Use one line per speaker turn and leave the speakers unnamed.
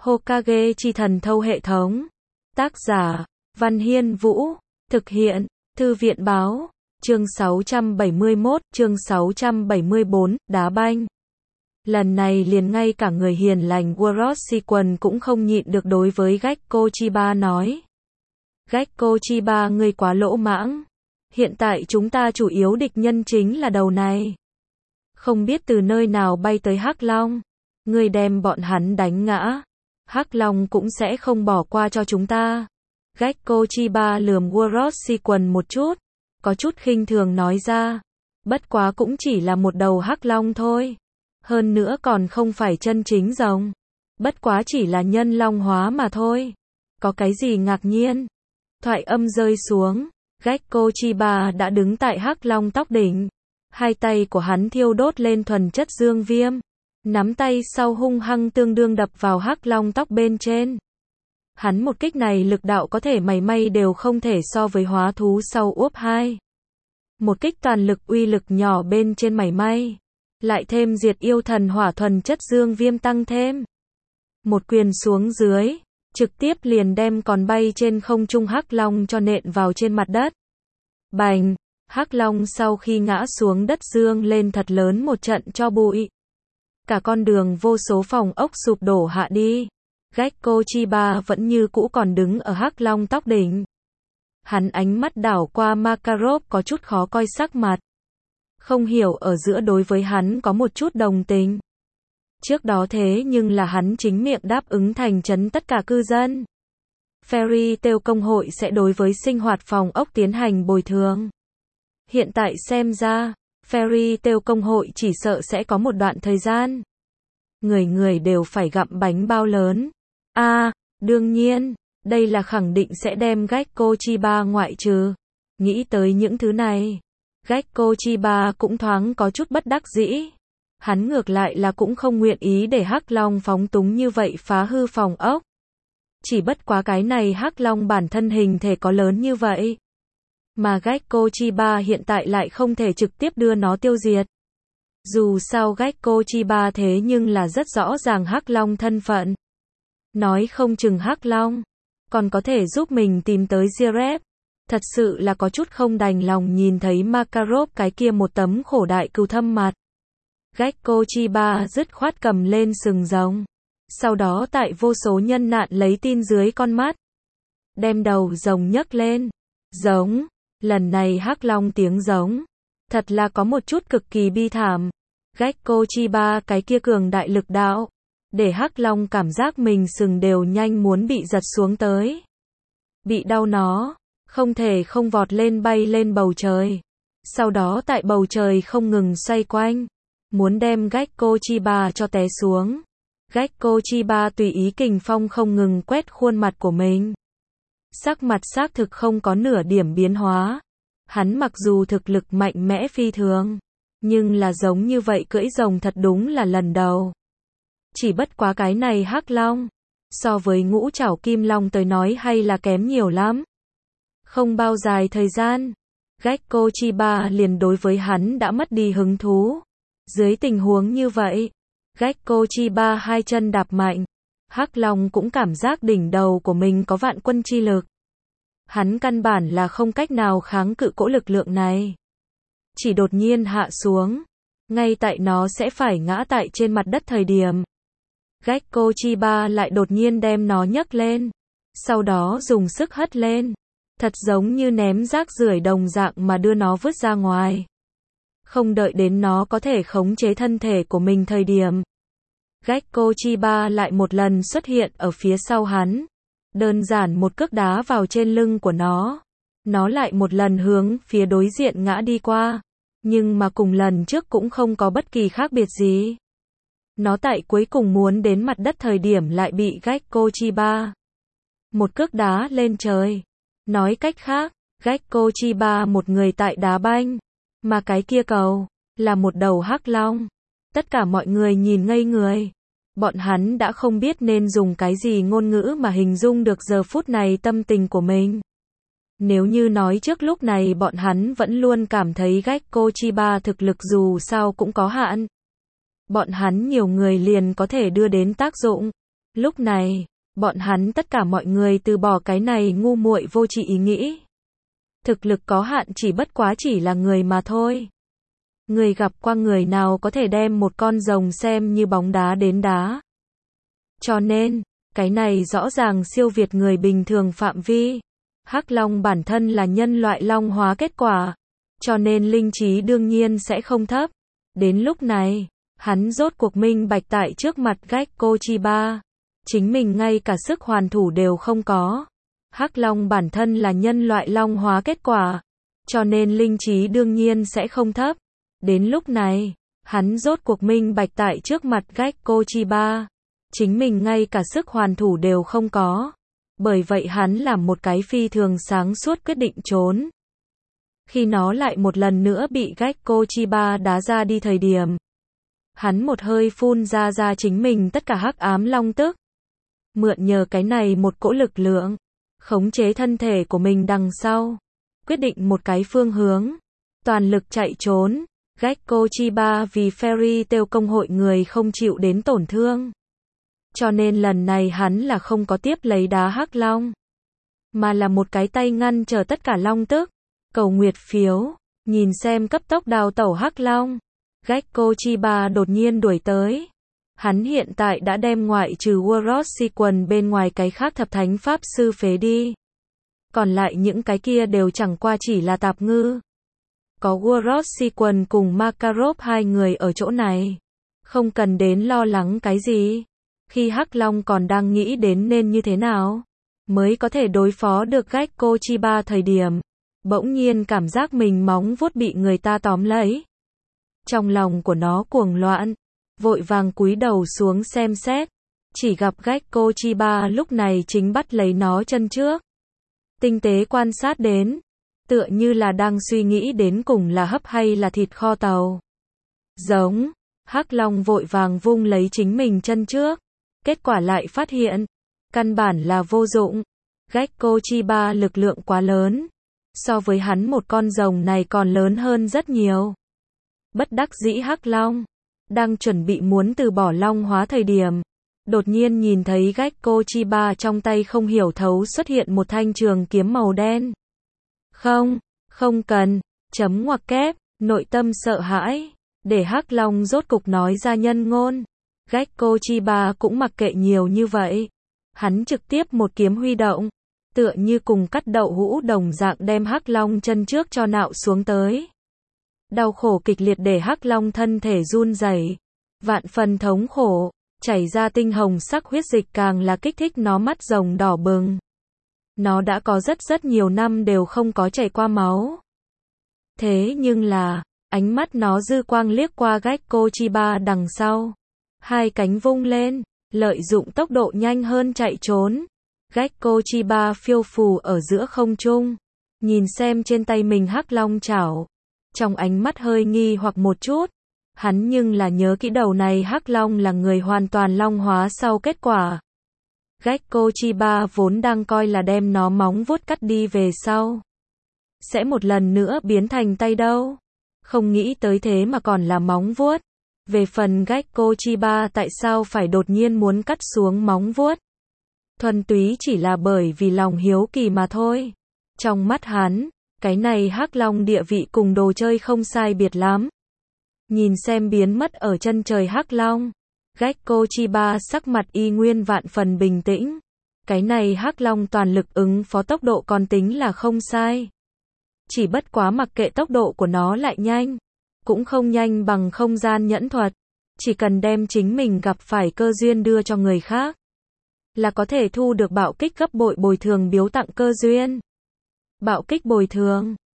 Hokage chi thần thâu hệ thống. Tác giả, Văn Hiên Vũ. Thực hiện, Thư viện báo. Chương 671, chương 674, đá banh. Lần này liền ngay cả người hiền lành World Sequence cũng không nhịn được đối với Gekko Chiba nói. Gekko Chiba ngươi quá lỗ mãng. Hiện tại chúng ta chủ yếu địch nhân chính là đầu này. Không biết từ nơi nào bay tới Hắc Long. Ngươi đem bọn hắn đánh ngã. Hắc Long cũng sẽ không bỏ qua cho chúng ta. Gekko Chiba lườm World Sequence một chút. Có chút khinh thường nói ra. Bất quá cũng chỉ là một đầu Hắc Long thôi. Hơn nữa còn không phải chân chính rồng. Bất quá chỉ là nhân long hóa mà thôi. Có cái gì ngạc nhiên. Thoại âm rơi xuống. Gekko Chiba đã đứng tại Hắc Long tóc đỉnh. Hai tay của hắn thiêu đốt lên thuần chất dương viêm. Nắm tay sau hung hăng tương đương đập vào Hắc Long tóc bên trên. Hắn một kích này lực đạo có thể mảy may đều không thể so với hóa thú sau úp 2. Một kích toàn lực uy lực nhỏ bên trên mảy may. Lại thêm diệt yêu thần hỏa thuần chất dương viêm tăng thêm. Một quyền xuống dưới, trực tiếp liền đem còn bay trên không trung Hắc Long cho nện vào trên mặt đất. Bành, Hắc Long sau khi ngã xuống đất dương lên thật lớn một trận cho bụi. Cả con đường vô số phòng ốc sụp đổ hạ đi. Gekko Chiba vẫn như cũ còn đứng ở Hắc Long tóc đỉnh. Hắn ánh mắt đảo qua Makarov có chút khó coi sắc mặt. Không hiểu ở giữa đối với hắn có một chút đồng tình. Trước đó thế nhưng là hắn chính miệng đáp ứng thành trấn tất cả cư dân. Fairy Tail công hội sẽ đối với sinh hoạt phòng ốc tiến hành bồi thường. Hiện tại xem ra, Fairy Tail công hội chỉ sợ sẽ có một đoạn thời gian. Người người đều phải gặm bánh bao lớn. Đương nhiên, đây là khẳng định sẽ đem Gekko Chiba ngoại trừ. Nghĩ tới những thứ này, Gekko Chiba cũng thoáng có chút bất đắc dĩ. Hắn ngược lại là cũng không nguyện ý để Hắc Long phóng túng như vậy phá hư phòng ốc. Chỉ bất quá cái này Hắc Long bản thân hình thể có lớn như vậy. Mà Gekko Chiba hiện tại lại không thể trực tiếp đưa nó tiêu diệt. Dù sao Gekko Chiba thế nhưng là rất rõ ràng Hắc Long thân phận. Nói không chừng Hắc Long còn có thể giúp mình tìm tới Zeref. Thật sự là có chút không đành lòng nhìn thấy Makarov cái kia một tấm khổ đại cừu thâm mặt. Gekko Chiba dứt khoát cầm lên sừng rồng. Sau đó tại vô số nhân nạn lấy tin dưới con mắt. Đem đầu rồng nhấc lên. Giống. Lần này Hắc Long tiếng giống. Thật là có một chút cực kỳ bi thảm. Gekko Chiba cái kia cường đại lực đạo. Để Hắc Long cảm giác mình sừng đều nhanh muốn bị giật xuống tới. Bị đau nó. Không thể không vọt lên bay lên bầu trời. Sau đó tại bầu trời không ngừng xoay quanh. Muốn đem Gekko Chiba cho té xuống. Gekko Chiba tùy ý kình phong không ngừng quét khuôn mặt của mình. Sắc mặt xác thực không có nửa điểm biến hóa. Hắn mặc dù thực lực mạnh mẽ phi thường. Nhưng là giống như vậy cưỡi rồng thật đúng là lần đầu. Chỉ bất quá cái này Hắc Long. So với ngũ trảo kim long tới nói hay là kém nhiều lắm. Không bao dài thời gian. Gekko Chiba liền đối với hắn đã mất đi hứng thú. Dưới tình huống như vậy. Gekko Chiba hai chân đạp mạnh. Hắc Long cũng cảm giác đỉnh đầu của mình có vạn quân chi lực. Hắn căn bản là không cách nào kháng cự cỗ lực lượng này. Chỉ đột nhiên hạ xuống. Ngay tại nó sẽ phải ngã tại trên mặt đất thời điểm. Gekko Chiba lại đột nhiên đem nó nhấc lên. Sau đó dùng sức hất lên. Thật giống như ném rác rưởi đồng dạng mà đưa nó vứt ra ngoài. Không đợi đến nó có thể khống chế thân thể của mình thời điểm. Gekko Chiba lại một lần xuất hiện ở phía sau hắn. Đơn giản một cước đá vào trên lưng của nó. Nó lại một lần hướng phía đối diện ngã đi qua. Nhưng mà cùng lần trước cũng không có bất kỳ khác biệt gì. Nó tại cuối cùng muốn đến mặt đất thời điểm lại bị Gekko Chiba một cước đá lên trời. Nói cách khác, Gekko Chiba một người tại đá banh. Mà cái kia cầu là một đầu Hắc Long. Tất cả mọi người nhìn ngây người. Bọn hắn đã không biết nên dùng cái gì ngôn ngữ mà hình dung được giờ phút này tâm tình của mình. Nếu như nói trước lúc này bọn hắn vẫn luôn cảm thấy Gekko Chiba thực lực dù sao cũng có hạn. Bọn hắn nhiều người liền có thể đưa đến tác dụng. Lúc này, bọn hắn tất cả mọi người từ bỏ cái này ngu muội vô tri ý nghĩ. Thực lực có hạn chỉ bất quá chỉ là người mà thôi. Người gặp qua người nào có thể đem một con rồng xem như bóng đá đến đá. Cho nên, cái này rõ ràng siêu việt người bình thường phạm vi. Hắc Long bản thân là nhân loại long hóa kết quả, cho nên linh trí đương nhiên sẽ không thấp. Đến lúc này, hắn rốt cuộc minh bạch tại trước mặt Gekko Chiba. Chính mình ngay cả sức hoàn thủ đều không có. Hắc Long bản thân là nhân loại long hóa kết quả, cho nên linh trí đương nhiên sẽ không thấp. Đến lúc này, hắn rốt cuộc minh bạch tại trước mặt Gekko Chiba. Chính mình ngay cả sức hoàn thủ đều không có. Bởi vậy hắn làm một cái phi thường sáng suốt quyết định trốn. Khi nó lại một lần nữa bị Gekko Chiba đá ra đi thời điểm, hắn một hơi phun ra chính mình tất cả hắc ám long tức. Mượn nhờ cái này một cỗ lực lượng, khống chế thân thể của mình đằng sau, quyết định một cái phương hướng, toàn lực chạy trốn. Gekko Chiba vì Fairy Tail công hội người không chịu đến tổn thương, cho nên lần này hắn là không có tiếp lấy đá hắc long, mà là một cái tay ngăn trở tất cả long tức. Cầu nguyệt phiếu, nhìn xem cấp tốc đào tẩu hắc long. Gekko Chiba đột nhiên đuổi tới. Hắn hiện tại đã đem ngoại trừ Warros Sequence bên ngoài cái khác thập thánh pháp sư phế đi. Còn lại những cái kia đều chẳng qua chỉ là tạp ngư. Có Warros Sequence cùng Makarov hai người ở chỗ này, không cần đến lo lắng cái gì. Khi hắc long còn đang nghĩ đến nên như thế nào mới có thể đối phó được Gekko Chiba thời điểm, bỗng nhiên cảm giác mình móng vuốt bị người ta tóm lấy. Trong lòng của nó cuồng loạn, vội vàng cúi đầu xuống xem xét, chỉ gặp Gekko Chiba lúc này chính bắt lấy nó chân trước. Tinh tế quan sát đến, tựa như là đang suy nghĩ đến cùng là hấp hay là thịt kho tàu. Giống, hắc long vội vàng vung lấy chính mình chân trước, kết quả lại phát hiện, căn bản là vô dụng. Gekko Chiba lực lượng quá lớn, so với hắn một con rồng này còn lớn hơn rất nhiều. Bất đắc dĩ hắc long, đang chuẩn bị muốn từ bỏ long hóa thời điểm, đột nhiên nhìn thấy Gekko Chiba trong tay không hiểu thấu xuất hiện một thanh trường kiếm màu đen. Không cần, chấm ngoặc kép, nội tâm sợ hãi, để hắc long rốt cục nói ra nhân ngôn. Gekko Chiba cũng mặc kệ nhiều như vậy. Hắn trực tiếp một kiếm huy động, tựa như cùng cắt đậu hũ đồng dạng đem hắc long chân trước cho nạo xuống tới. Đau khổ kịch liệt để hắc long thân thể run rẩy, vạn phần thống khổ, chảy ra tinh hồng sắc huyết dịch càng là kích thích nó mắt rồng đỏ bừng. Nó đã có rất nhiều năm đều không có chảy qua máu. Thế nhưng là, ánh mắt nó dư quang liếc qua Gekko Chiba đằng sau. Hai cánh vung lên, lợi dụng tốc độ nhanh hơn chạy trốn. Gekko Chiba phiêu phù ở giữa không trung, nhìn xem trên tay mình hắc long chảo, trong ánh mắt hơi nghi hoặc một chút. Hắn nhưng là nhớ kỹ đầu này hắc long là người hoàn toàn long hóa sau kết quả. Gekko Chiba vốn đang coi là đem nó móng vuốt cắt đi về sau, sẽ một lần nữa biến thành tay đâu. Không nghĩ tới thế mà còn là móng vuốt. Về phần Gekko Chiba tại sao phải đột nhiên muốn cắt xuống móng vuốt, thuần túy chỉ là bởi vì lòng hiếu kỳ mà thôi. Trong mắt hắn, cái này hắc long địa vị cùng đồ chơi không sai biệt lắm. Nhìn xem biến mất ở chân trời hắc long, Gekko Chiba sắc mặt y nguyên vạn phần bình tĩnh. Cái này hắc long toàn lực ứng phó tốc độ còn tính là không sai. Chỉ bất quá mặc kệ tốc độ của nó lại nhanh, cũng không nhanh bằng không gian nhẫn thuật. Chỉ cần đem chính mình gặp phải cơ duyên đưa cho người khác, là có thể thu được bạo kích gấp bội bồi thường biếu tặng cơ duyên. Bạo kích bồi thường,